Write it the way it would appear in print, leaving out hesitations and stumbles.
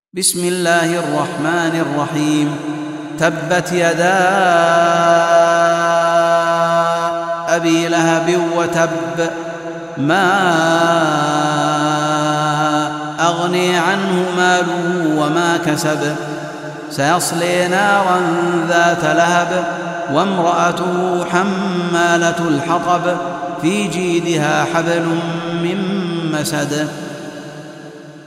بسم الله الرحمن الرحيم. تبت يدا أبي لهب وتب، ما أغني عنه ماله وما كسب، سيصلي نارا ذات لهب وامرأته حمالة الحطب، في جيدها حبل من مسد.